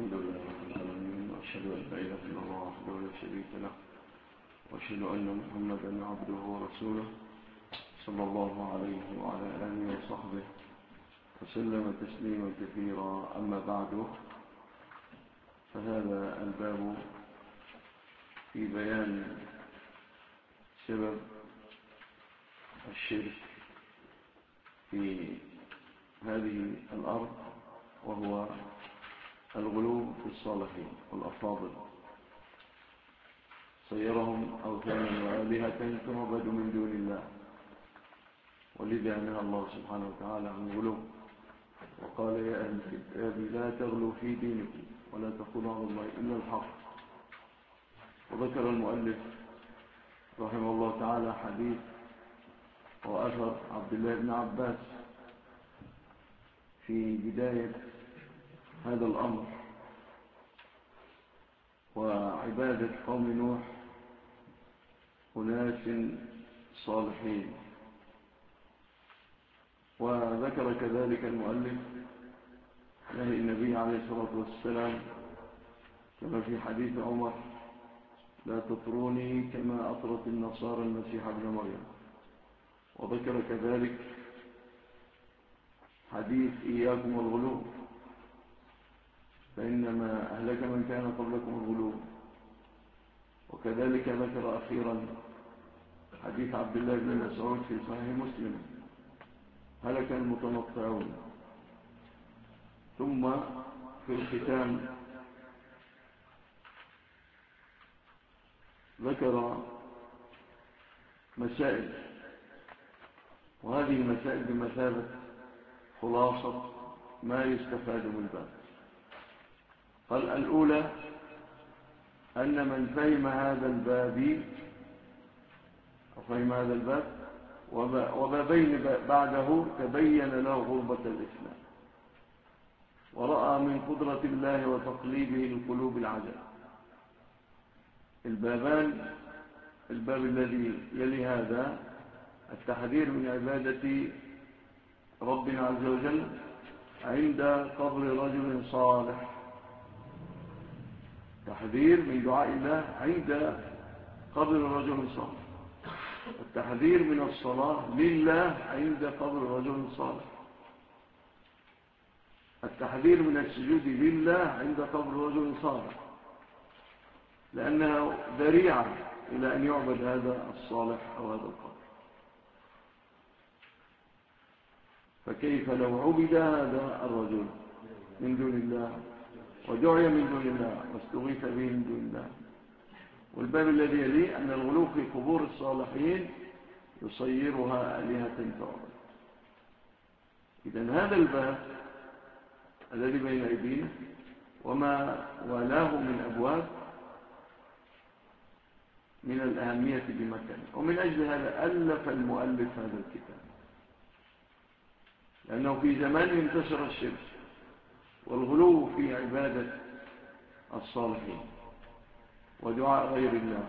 الحمد لله رب العالمين، وأشهد أن لا إله إلا الله وحده لا شريك له، وأشهد أن محمدا عبده ورسوله صلى الله عليه وعلى آله وصحبه وسلم تسليما كثيرا. أما بعد، فهذا الباب في بيان سبب الشرك في هذه الأرض، وهو الغلو في الصالحين والأفاضل، صيرهم أوثانا وآلهة تعبد من دون الله. ولذا نهى الله سبحانه وتعالى عن الغلو وقال: يا أهل الكتاب لا تغلوا في دينكم ولا تقولوا على الله إلا الحق. وذكر المؤلف رحمه الله تعالى حديث وأثر عبد الله بن عباس في بداية هذا الأمر وعبادة قوم نوح أناس صالحين. وذكر كذلك المؤلف نهي النبي عليه الصلاة والسلام كما في حديث عمر: لا تطروني كما أطرت النصارى المسيح ابن مريم. وذكر كذلك حديث إياكم والغلو فإنما أهلك من كان قبلكم الغلو. وكذلك ذكر أخيرا حديث عبد الله بن مسعود في صحيح مسلم: هلك المتنطعون. ثم في الختام ذكر مسائل، وهذه المسائل بمثابة خلاصة ما يستفاد من الباب. قال: الأولى أن من فهم هذا الباب وبابين بعده تبين له غربة الإسلام، ورأى من قدرة الله وتقليبه القلوب العجب. الباب الذي يلي هذا التحذير من عبادة ربنا عز وجل عند قبر رجل صالح، تحذير من دعاء الله عند قبر رجل صالح، التحذير من الصلاة لله عند قبر رجل صالح، التحذير من السجود لله عند قبر رجل صالح، لأنها ذريعة إلى أن يعبد هذا الصالح أو هذا القبر. فكيف لو عبد هذا الرجل من دون الله ودعي من دون الله واستغيث به من دون الله؟ والباب الذي يليه أن الغلو في قبور الصالحين يصيرها آلهة تعبد. إذن هذا الباب الذي بين أيدينا وما والاه من أبواب من الأهمية بمكان، ومن أجل هذا ألف المؤلف هذا الكتاب، لأنه في زمان انتشر الشرك والغلو في عبادة الصالحين ودعاء غير الله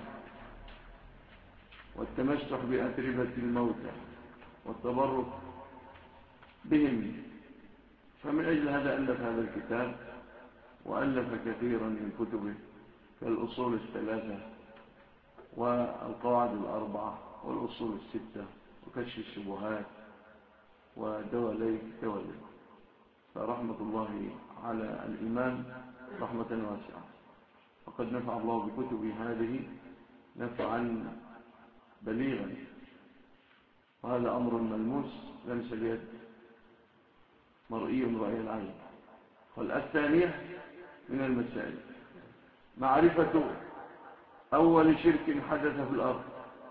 والتمسح بأتربة الموتى والتبرك بهم. فمن أجل هذا ألف هذا الكتاب، وألف كثيرا من كتبه كالأصول الثلاثة والقواعد الأربعة والأصول الستة وكشف الشبهات ودولي. فرحمة الله على الإمام رحمة واسعة، وقد نفع الله بكتب هذه نفعا بليغا، وهذا أمر ملموس لمس اليد مرئي رأي العين. والثانية من المسائل معرفة أول شرك حدث في الأرض،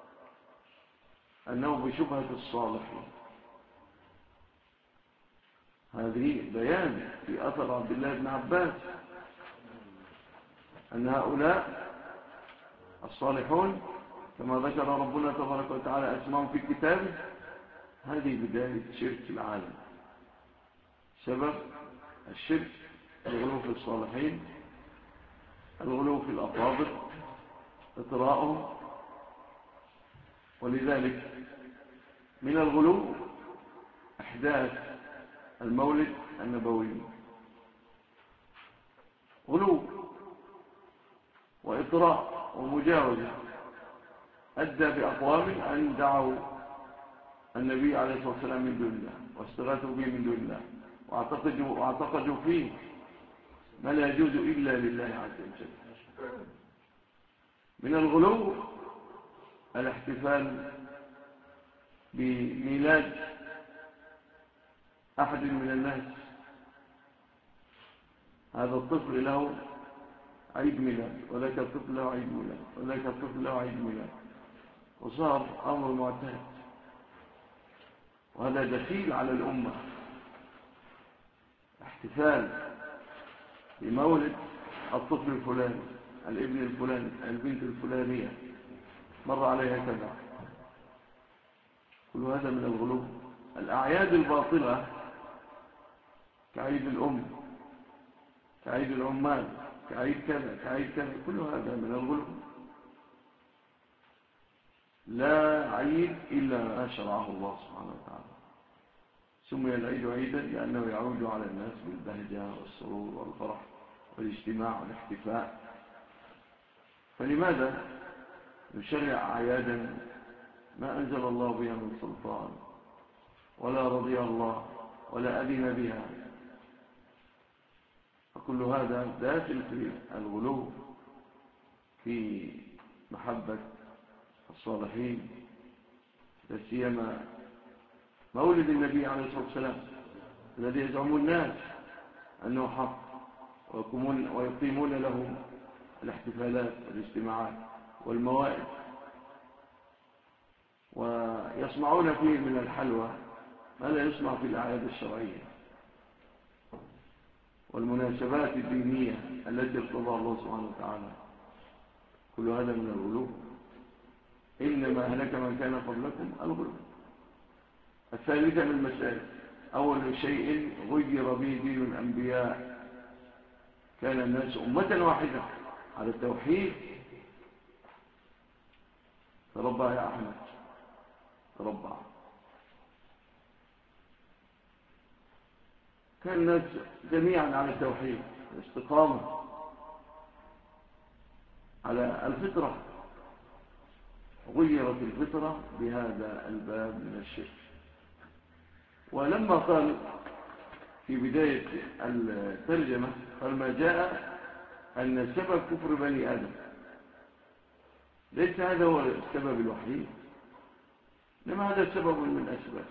أنه بشبهة الصالحين. هذه بيان في أثر عبد الله بن عباس أن هؤلاء الصالحون كما ذكر ربنا تبارك وتعالى أسماءهم في كتابه، هذه بداية شرك العالم. سبب الشرك الغلو في الصالحين، الغلو في الأفاضل، إطراءهم. ولذلك من الغلو إحداث المولد النبوي، غلو وإطراء ومجاوزة أدى بأقوام أن دعوا النبي عليه الصلاة والسلام من دون الله واستغاثوا به من دون الله واعتقدوا فيه ما لا يجوز إلا لله عز وجل. من الغلو الاحتفال بميلاد أحد من الناس، هذا الطفل له عيد ميلاد وذاك الطفل له عيد ميلاد وذاك الطفل له عيد ميلاد، وصار أمر معتاد، وهذا دخيل على الأمة. احتفال بمولد الطفل الفلاني، الابن الفلاني، البنت الفلانية، مر عليها كذا، كل هذا من الغلو. الأعياد الباطلة كعيد الأم، كعيد العمال، كعيد كذا كعيد كذا، كل هذا من الغلو. لا عيد إلا ما شرعه الله سبحانه وتعالى. سمي العيد عيدا لأنه يعود على الناس بالبهجة والسرور والفرح والاجتماع والاحتفاء. فلماذا نشرع أعيادا ما أنزل الله بها من سلطان ولا رضي الله ولا أذن بها؟ فكل هذا داخل في الغلو في محبة الصالحين، لا سيما مولد النبي عليه الصلاة والسلام الذي يزعم الناس أنه حق، ويقيمون له الاحتفالات والاجتماعات والموائد، ويصنعون فيه من الحلوى ما لا يصنع في الأعياد الشرعية والمناسبات الدينية التي ارتضى الله سبحانه وتعالى. كل هذا من الغلو. إنما هلك من كان قبلكم الغلو. الثالثة من المسائل: أول شيء غير به دين الأنبياء، كان الناس أمة واحدة على التوحيد. تربى يا أحمد، تربى. كان الناس جميعا على التوحيد، الاستقامة على الفطرة. غيرت الفطرة بهذا الباب من الشرك. ولما قال في بداية الترجمة قال: ما جاء أن سبب كفر بني آدم، ليس هذا هو السبب الوحيد، إنما هذا سبب من الأسباب،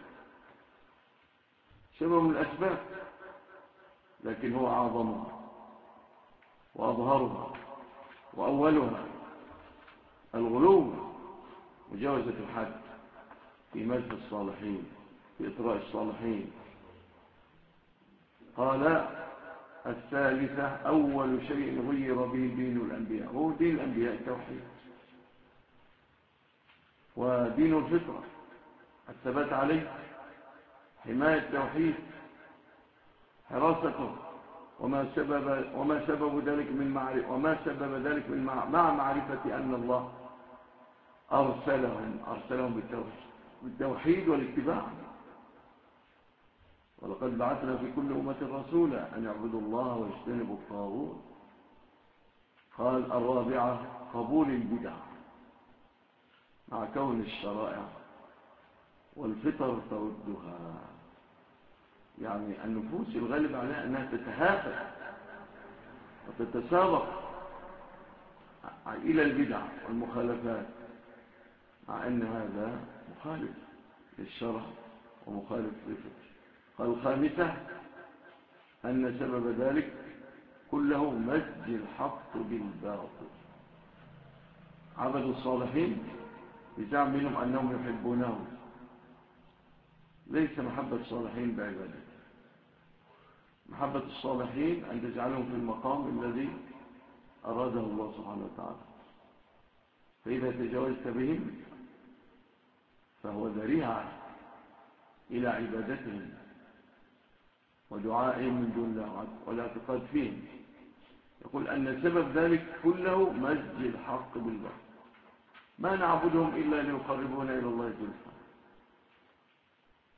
سبب من الأسباب، لكن هو أعظمها وأظهرها وأولها. الغلو، مجاوزة الحد في مدح الصالحين، في إطراء الصالحين. قال: الثالثة أول شيء غير به دين الأنبياء. هو دين الأنبياء التوحيد، ودين الفطرة الثبات عليه، حماية التوحيد، حراسته، وما سبب ذلك من مع معرفة أن الله أرسلهم بالتوحيد والاتباع. ولقد بعثنا في كل أمة رسولا أن يعبدوا الله ويجتنبوا الطاغوت. قال: الرابعة قبول البدع مع كون الشرائع والفطر تردها. يعني النفوس الغالب عليها أنها تتهافت وتتسابق إلى البدع والمخالفات، مع أن هذا مخالف للشرع ومخالف للفطر. قال: الخامسة أن سبب ذلك كله مزج الحق بالباطل. عبدوا الصالحين بزعم منهم أنهم يحبونهم، ليس محبة الصالحين بعبادة. محبة الصالحين أن تجعلهم في المقام الذي أراده الله سبحانه وتعالى، فإذا تجاوزت بهم فهو ذريعة إلى عبادتهم ودعائهم من دون الله والاعتقاد فيهم. يقول أن سبب ذلك كله مزج الحق بالباطل. ما نعبدهم إلا ليقربونا إلى الله زلفى.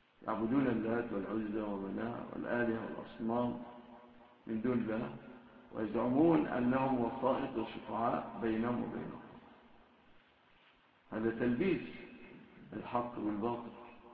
يعبدون اللات والعزى ومناة والآلهة والأصنام من دون الله، ويزعمون أنهم وسائط وشفعاء بينهم وبينهم. هذا تلبيس الحق بالباطل.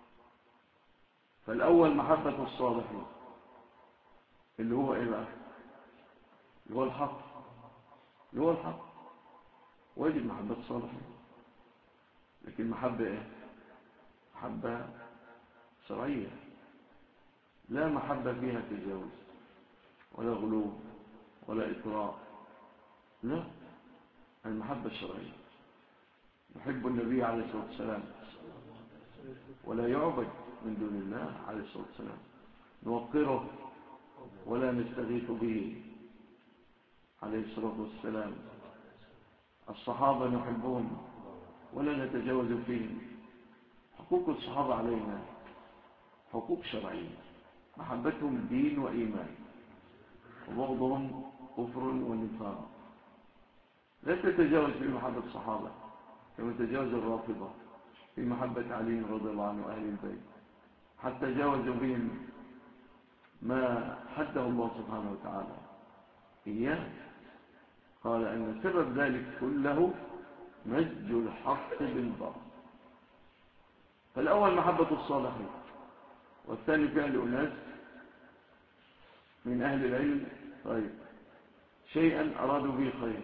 فالأول محبة الصالحين اللي هو إيه بقى؟ اللي هو الحق، اللي هو الحق. واجب محبة الصالحين، لكن محبة إيه؟ محبة شرعية، لا محبة فيها تجاوز ولا غلو ولا إطراء، لا، المحبة الشرعية. نحب النبي عليه الصلاة والسلام ولا يعبد من دون الله عليه الصلاة والسلام، نوقره ولا نستغيث به عليه الصلاة والسلام. الصحابة نحبهم ولا نتجاوز فيهم. حقوق الصحابة علينا حقوق شرعية، محبتهم دين وإيمان، وبغضهم كفر ونفاق. لا تتجاوز في محبة الصحابة كما تجاوز الرافضة في محبة علي رضي الله عنه وأهل البيت، حتى جاوزوا بهم ما حده الله سبحانه وتعالى إياه. قال أن سبب ذلك كله مزج الحق بالباطل. فالأول محبة الصالحين، والثاني فعل أناس من أهل العلم طيب شيئا أرادوا به خيرا،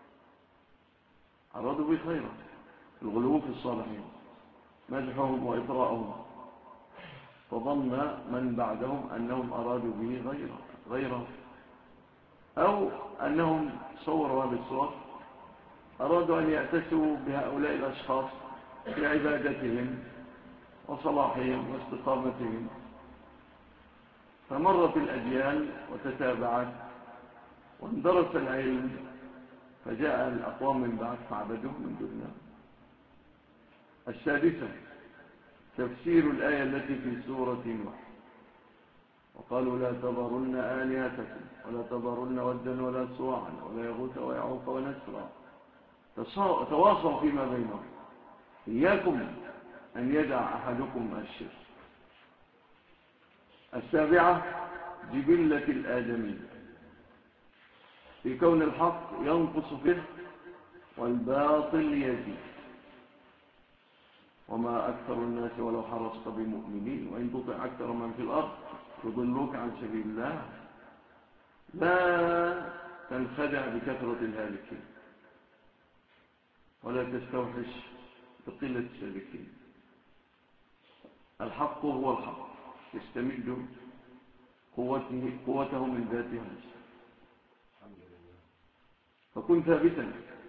أرادوا به خيرا، الغلو في الصالحين، مدحهم وإطراءهم، فظن من بعدهم أنهم أرادوا به غيره، أو أنهم صوروا هذه الصور، أرادوا أن يأتسوا بهؤلاء الأشخاص في عبادتهم وصلاحهم واستقامتهم. فمرت الأجيال وتتابعت واندرس العلم، فجاء الأقوام من بعد فعبدوه من دون الله. السادسة تفسير الآية التي في سورة نوح، وقالوا لا تذرن آلهتكم ولا تذرن ودا ولا سواعا ولا يغوث ويعوق ونسرا، تواصوا فيما بينهم، إياكم أن يدع أحدكم الشرك. السابعة جبلة الآدمي، في كون الحق ينقص فيه والباطل يزيد. وما أكثر الناس ولو حرصت بمؤمنين وإن تطع أكثر من في الأرض يضلوك عن سبيل الله. لا تنخدع بكثرة الهالكين ولا تستوحش بقلة السالكين. الحق هو الحق، يستمد قوته من ذاتها، فكن ثابتا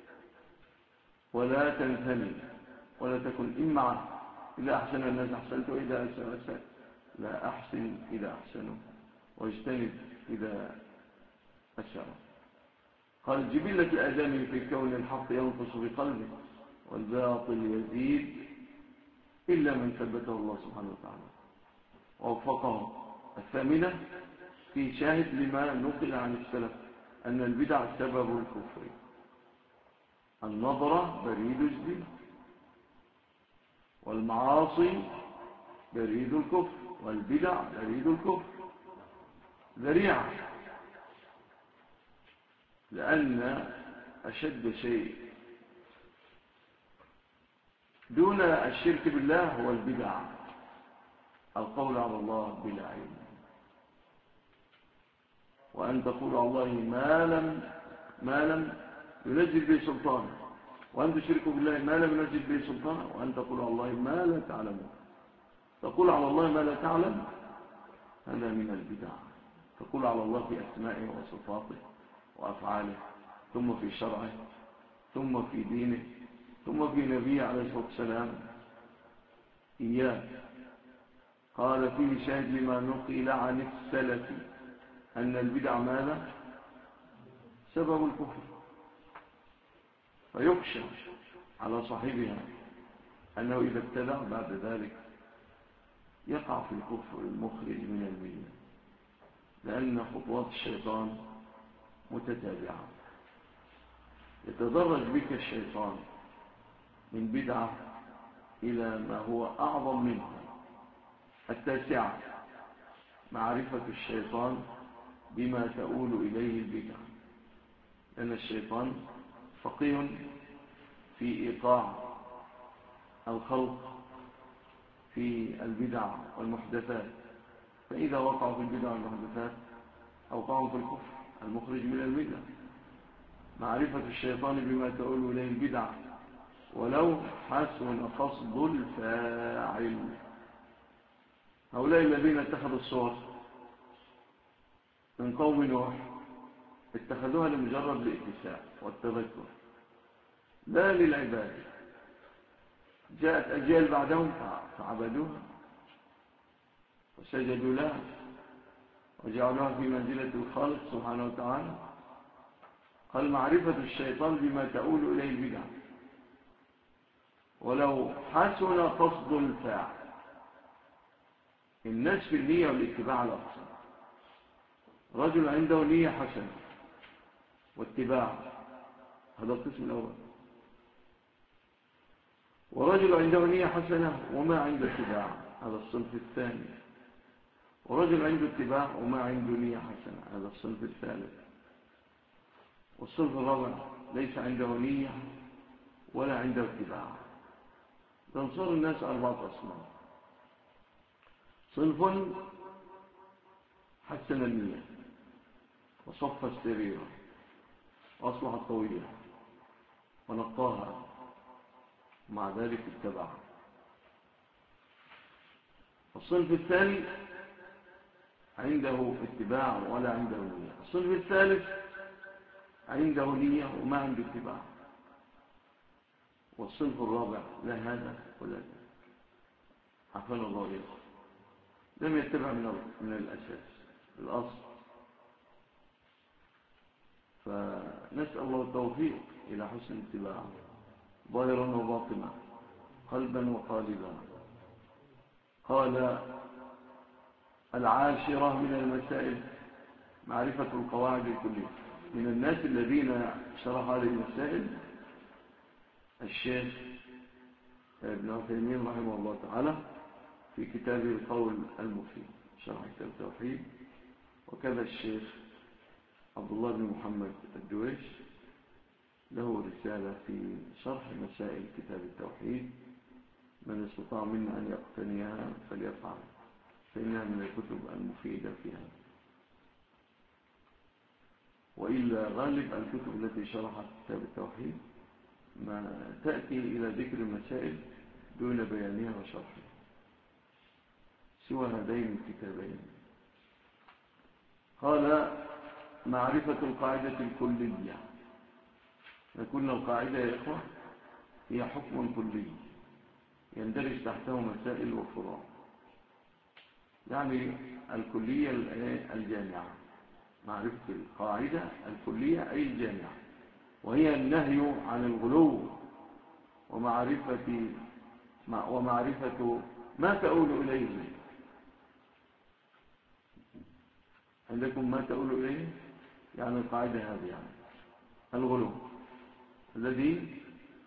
ولا تنثني ولا تكن إمعا. إذا أحسن الناس أحسنت وإذا أسأت لا أحسن إذا أحسنوا واجتنب إذا أسأوا. قال جبلة الآدمي في كون الحق ينقص بقلبه والباطل يزيد إلا من ثبته الله سبحانه وتعالى ووفقه. الثامنة في شاهد لما نقل عن السلف أن البدع سبب الكفر. النظرة بريد الزنا، والمعاصي بريد الكفر، والبدع بريد الكفر، ذريعة. لأن أشد شيء دون الشرك بالله هو البدع، القول على الله بلا علم، وأن تقول على الله ما لم ينزل به سلطان، وأن تشركوا بالله ما لم ينزل به سلطان، وأن تقول على الله ما لا تعلمون. تقول على الله ما لا تعلم هذا من البدع. تقول على الله في أسمائه وصفاته وأفعاله، ثم في شرعه، ثم في دينه، ثم في نبيه عليه الصلاة والسلام إياه. قال فيه شاهد لما نقل عن السلف أن البدع ماذا؟ سبب الكفر. فيخشى على صاحبها أنه إذا ابتدع بعد ذلك يقع في الكفر المخرج من الملة، لأن خطوات الشيطان متتابعة. يتدرج بك الشيطان من بدعة إلى ما هو أعظم منها. التاسعة معرفة الشيطان بما تؤول إليه البدع، لأن الشيطان فقيه في إيقاع الخلق في البدع والمحدثات، فإذا وقعوا في البدع والمحدثات أوقعوا في الكفر المخرج من الملة. معرفة الشيطان بما تؤول إليه البدع ولو حسن قصد الفاعل. هؤلاء الذين اتخذوا الصور من قوم نوح اتخذوها لمجرد الاتساع والتذكر لا للعبادة. جاءت أجيال بعدهم فعبدوها وسجدوا لها وجعلوها في منزلة الخالق سبحانه وتعالى. قال معرفة الشيطان بما تؤول إليه البدع ولو حسن قصد الفاعل. الناس في النية والاتباع على أقصى. رجل عنده نية حسنة واتباع، هذا القسم الأول. ورجل عنده نية حسنة وما عنده اتباع، هذا الصنف الثاني. ورجل عنده اتباع وما عنده نية حسنة، هذا الصنف الثالث. والصنف الرابع ليس عنده نية ولا عنده اتباع. تنصر الناس 4 أصناف. صنف حسن النية وصف السريرة وأصلح الطويلة ونقاها، مع ذلك اتبع. الصنف الثاني عنده اتباع ولا عنده نية. الصنف الثالث عنده نية وما عنده اتباع. والصنف الرابع لا هذا ولا هذا، عفوا الله يصف، لم يتبع من الأساس الأصل. فنسأل الله التوفيق إلى حسن اتباعه ظاهرا وباطنا قلبا وقالبا. قال العاشرة من المسائل معرفة القواعد الكلية. من الناس الذين شرح هذه المسائل الشيخ ابن عثيمين رحمه الله تعالى في كتابه القول المفيد شرح كتاب التوحيد، وكذا الشيخ عبد الله بن محمد الدويش له رسالة في شرح مسائل كتاب التوحيد، من استطاع منا أن يقتنيها فليفعل، فإنها من الكتب المفيدة فيها. وإلا غالب الكتب التي شرحت كتاب التوحيد ما تأتي إلى ذكر المسائل دون بيانها وشرحها، سوى هذين الكتابين. قال معرفة القاعدة الكلية. قلنا القاعدة يا إخوة هي حكم كلي يندرج تحته مسائل وفروع، يعني الكلية الجامعة. معرفة القاعدة الكلية أي الجامعة، وهي النهي عن الغلو ومعرفة ما تؤول إليه. عندكم ما تؤول إليه يعني القاعدة هذه، يعني الغلو الذي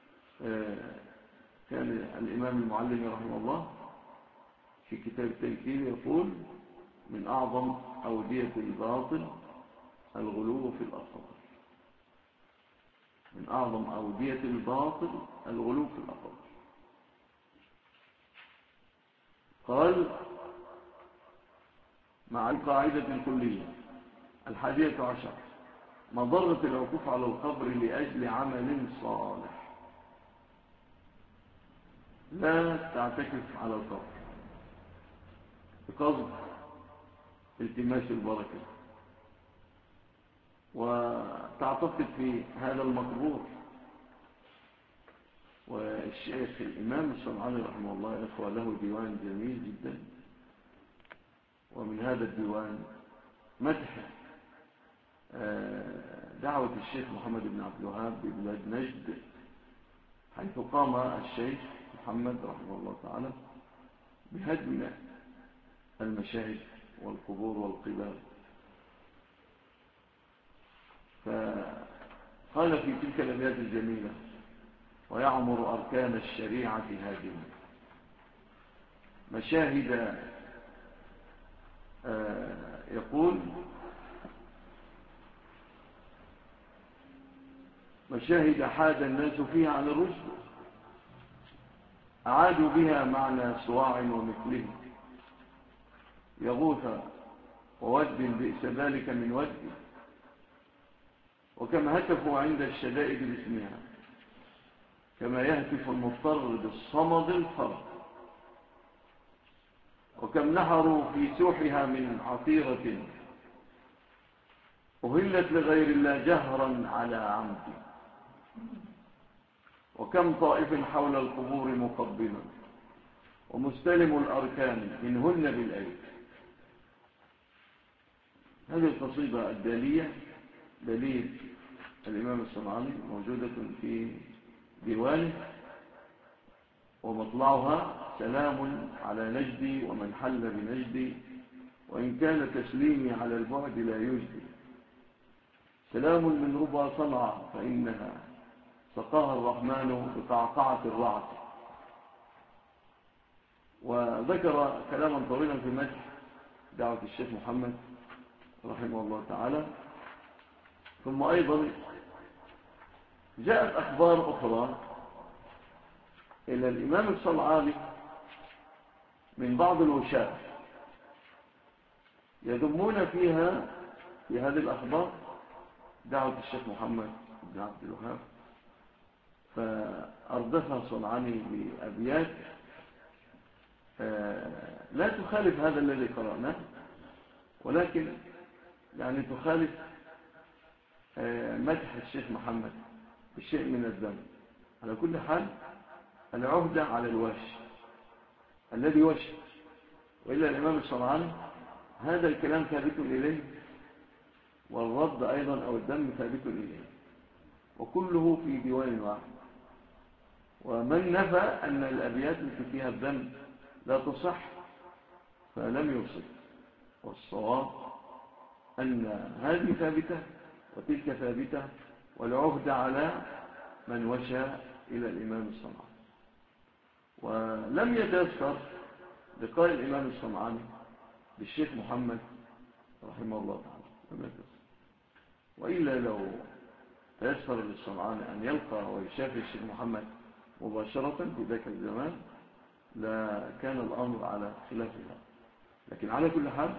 كان الإمام المعلم رحمه الله في كتاب التنكير يقول من أعظم أودية الباطل الغلو في الأفضل. من أعظم أودية الباطل الغلو في الأفضل. قال مع القاعدة الكلية 11 مضرة الوقوف على القبر لأجل عمل صالح. لا تعتكف على القبر بقصد التماس البركة وتعتقد في هذا المقبور. والشيخ الإمام الصنعاني رحمه الله يا إخوة له ديوان جميل جدا، ومن هذا الديوان مدح دعوة الشيخ محمد بن عبد الوهاب ببلاد نجد، حيث قام الشيخ محمد رحمه الله تعالى بهدم المشاهد والقبور والقباب. فقال في تلك الأبيات الجميلة ويعمر أركان الشريعة هادما مشاهد، يقول مشاهد حاد الناس فيها عن الرشد، أعادوا بها معنى صواع ومثله، يغوث وود بئس ذلك من ود، وكم هتفوا عند الشدائد باسمها، كما يهتف المضطر بالصمد الفرد، وكم نحروا في سوحها من عطيرة أهلت لغير الله جهرا على عمد، وكم طائف حول القبور مقبل ومستلم الأركان منهن بالأيد. هذه القصيدة الدالية دليل الإمام الصنعاني موجودة في ديوانه، ومطلعها سلام على نجدي ومن حل بنجدي، وإن كان تسليمي على البعد لا يجدي، سلام من ربى صنعة فإنها سقاها الرحمن بقعقعة الرعد. وذكر كلاما طويلا في مدح دعوة الشيخ محمد رحمه الله تعالى. ثم أيضا جاءت أخبار أخرى إلى الإمام الصنعاني من بعض الوشاة يذمون فيها في هذه الأخبار دعوة الشيخ محمد بن عبد الوهاب، فأردفها الصنعاني بأبيات لا تخالف هذا الذي قرأناه، ولكن يعني تخالف مدح الشيخ محمد بشيء من الذم. على كل حال العهدة على الواش الذي وشى، وإلا الإمام الصنعاني هذا الكلام ثابت إليه، والرد أيضا أو الدم ثابت إليه، وكله في ديوان واحد. ومن نفى أن الأبيات التي فيها الدم لا تصح فلم يصح، والصواب أن هذه ثابتة وتلك ثابتة، والعهد على من وشى إلى الإمام الصنعاني. ولم يتيسر لقاء الإمام الصنعاني بالشيخ محمد رحمه الله تعالى، لم يتيسر، وإلا لو تيسر للصنعاني أن يلقى ويشافي الشيخ محمد مباشرة في ذاك الزمان لكان الأمر على خلافها. لكن على كل حال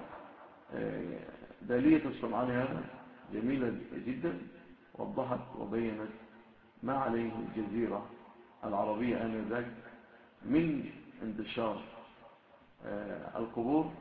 دالية الصنعاني هذا جميلة جدا، وضحت وبينت ما عليه الجزيرة العربية آنذاك من انتشار القبور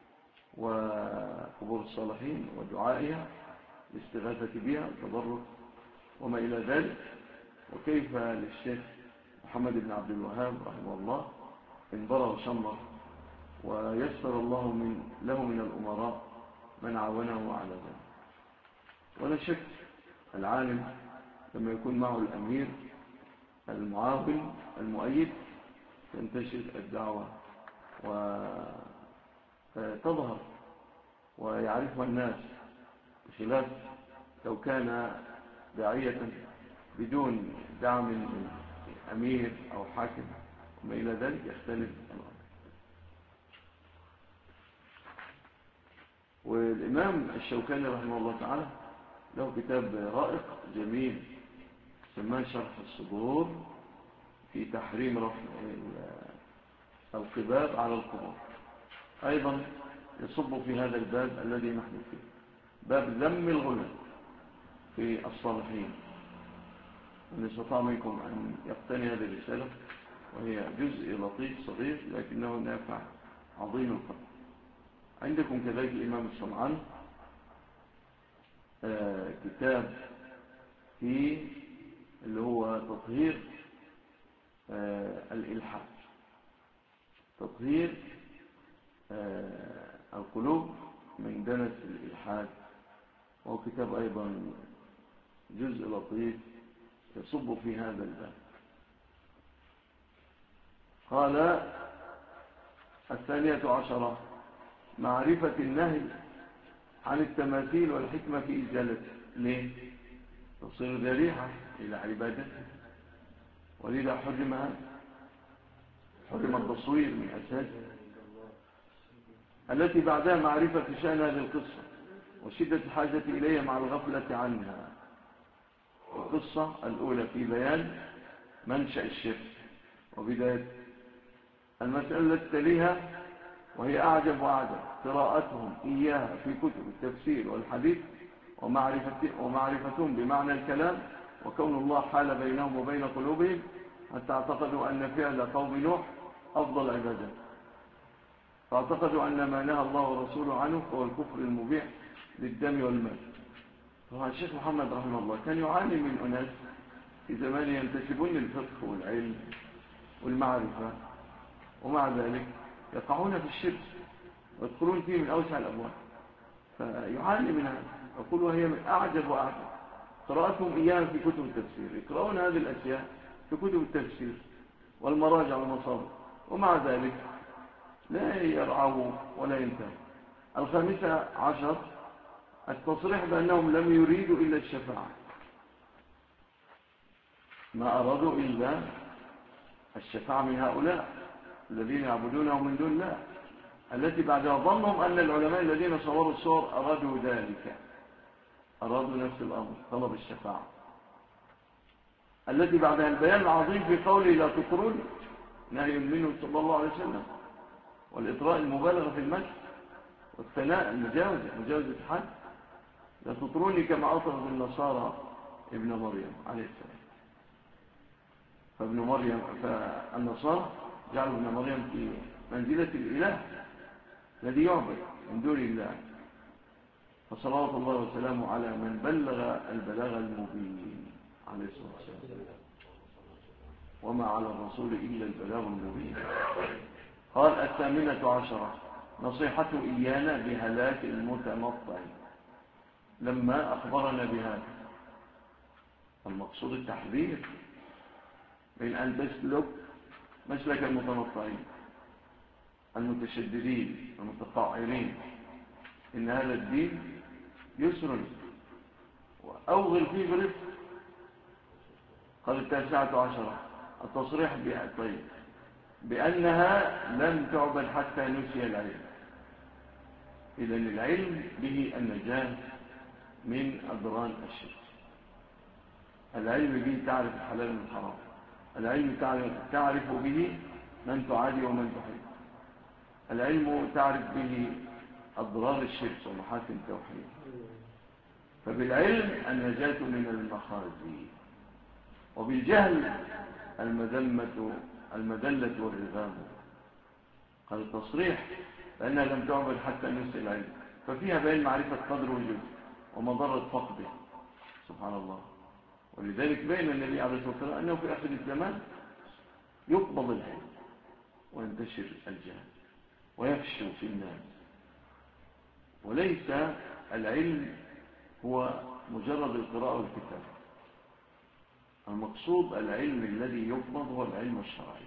وقبور الصالحين ودعائها الاستغاثة بها التضرع وما إلى ذلك، وكيف للشيخ محمد بن عبد الوهاب رحمه الله انبرى وشمر، ويسر الله له من الأمراء من عاونه على ذلك. ولا شك العالم لما يكون معه الأمير المعاون المؤيد تنتشر الدعوة وتظهر ويعرفها الناس، بخلاف لو كان داعية بدون دعم من أمير أو حاكم وما إلى ذلك يختلف الأمر. والإمام الشوكاني رحمه الله تعالى له كتاب رائق جميل سماه شرح الصدور في تحريم رفع القباب على القبور، أيضا يصب في هذا الباب الذي نحن فيه، باب ذم الغلو في الصالحين. من استطاع منكم أن يقتني هذه الرسالة، وهي جزء لطيف صغير لكنه نافع عظيم القدر. عندكم كذلك الإمام الصنعاني كتاب في اللي هو تطهير الإلحاد، تطهير القلوب من دنس الإلحاد، وهو كتاب أيضا جزء لطيف يصب في هذا الباب. قال 12 معرفة النهي عن التماثيل والحكمة في إزالته. ليه؟ تصير ذريعة إلى عبادته، ولذا حرم التصوير من أساسه، التي بعدها معرفة شأن هذه القصة وشدة الحاجة إليها مع الغفلة عنها. القصة الأولى في بيان منشأ الشرك وبداية. المسألة التي تليها وهي أعجب وأعجب قراءتهم إياها في كتب التفسير والحديث ومعرفتهم بمعنى الكلام، وكون الله حال بينهم وبين قلوبهم حتى اعتقدوا أن فعل قوم نوح أفضل عبادة، فاعتقدوا أن ما نهى الله ورسوله عنه هو الكفر المبيح للدم والمال. طبعا الشيخ محمد رحمه الله كان يعاني من أناس في زمان ينتسبون للفقه والعلم والمعرفة، ومع ذلك يقعون في الشرك ويدخلون فيه من أوسع الأبواب، فيعاني من هذا. يقول وهي من أعجب وأعجب قراءتهم إياها في كتب التفسير، يقرؤون هذه الأشياء في كتب التفسير والمراجع والمصادر، ومع ذلك لا يرعوا ولا ينتهوا. 15 التصريح بأنهم لم يريدوا إلا الشفاعة، ما أرادوا إلا الشفاعة من هؤلاء الذين يعبدونهم من دون الله، التي بعدها ظنهم أن العلماء الذين صوروا الصور أرادوا ذلك، أرادوا نفس الأمر، طلب الشفاعة، التي بعدها البيان العظيم في قوله لا تطرون، نهي منه صلى الله عليه وسلم، والإطراء المبالغة في المدح والثناء مجاوزة الحد. لا تطروني كما أطرد النصارى ابن مريم عليه السلام. فالنصارى جعلوا ابن مريم في منزلة الإله الذي يعبد من دون الله، فصلوات الله وسلامه على من بلغ البلاغ المبين عليه الصلاة والسلام، وما على الرسول إلا البلاغ المبين. قال 18 نصيحة إيانا بهلاك المتمطعين، لما أخبرنا بهذا المقصود التحذير من أن تسلك مسلك المتمطعين المتشددين المتطاعرين. إن هذا الدين يسر وأوغل فيه برفق. قال 19 التصريح بأنها لم تعبد حتى نسي العلم. إذن العلم به النجاة من أضران الشرك، العلم به تعرف الحلال من الحرام، العلم تعرف به من تعادي ومن تحب، العلم تعرف به أضرار الشرك ومحاسن التوحيد. فبالعلم النجاة من المخازي، وبالجهل المدلة والرغام. قال التصريح لأنها لم تعبد حتى نسي العلم، ففيها بين معرفة قدر وجوده ومضرة فقده سبحان الله. ولذلك بين النبي عليه الصلاة والسلام أنه في آخر الزمان يقبض العلم وينتشر الجهل ويفشو في الناس. وليس العلم هو مجرد القراءة والكتاب، المقصود العلم الذي يقبض هو العلم الشرعي.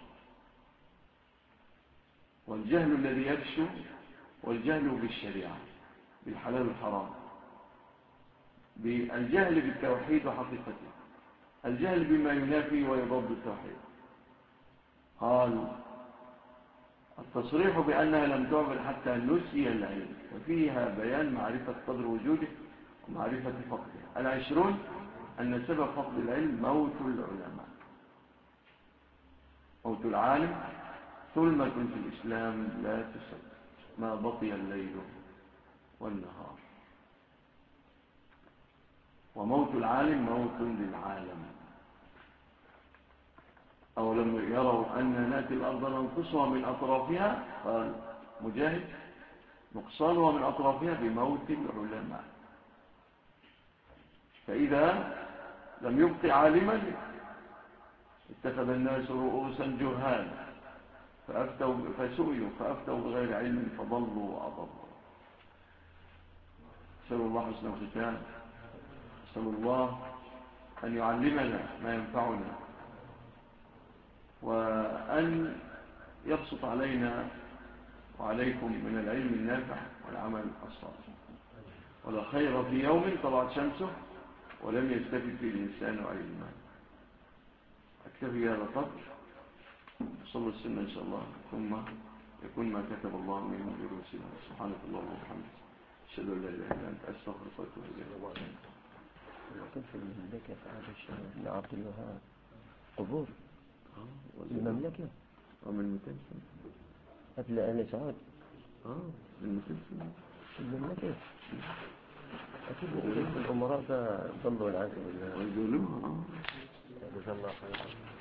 والجهل الذي يفشو والجهل بالشريعة بالحلال والحرام، بالجهل بالتوحيد وحقيقته، الجهل بما ينافي ويضد التوحيد. قال التصريح بأنها لم تعبد حتى نسي العلم، وفيها بيان معرفة قدر وجوده ومعرفة فقده. 20 أن سبب فقد العلم موت العلماء. موت العالم ثلمة في الإسلام لا تسد ما بقي الليل والنهار، وموت العالم موت للعالم. أولم يروا أن نأتي الأرض ننقصها من أطرافها، قال مجاهد نقصانها من أطرافها بموت العلماء. فإذا لم يبق عالما اتخذ الناس رؤوسا جهالا فسئلوا فأفتوا بغير علم فضلوا وأضلوا. أسأل الله حسن الختام، أسأل الله أن يعلمنا ما ينفعنا، وأن يبسط علينا وعليكم من العلم النافع والعمل الصالح. ولا خير في يوم طلعت شمسه ولم يستفد فيه الإنسان علما. أكتفي هذا القدر، صلوا السنة إن شاء الله، ثم يكون ما كتب الله من دروسنا. سبحانك اللهم وبحمدك، أشهد أن لا إله إلا أنت، أستغفرك وأتوب إليك. لكن في المملكة هذا الشيء ابن عبد الوهاب قبور المملكة ومن 200 سنة قبل آل سعود من 200 سنة المملكة أكيد الأمراء ضلوا العزم ويقولوها جزا الله خيرا.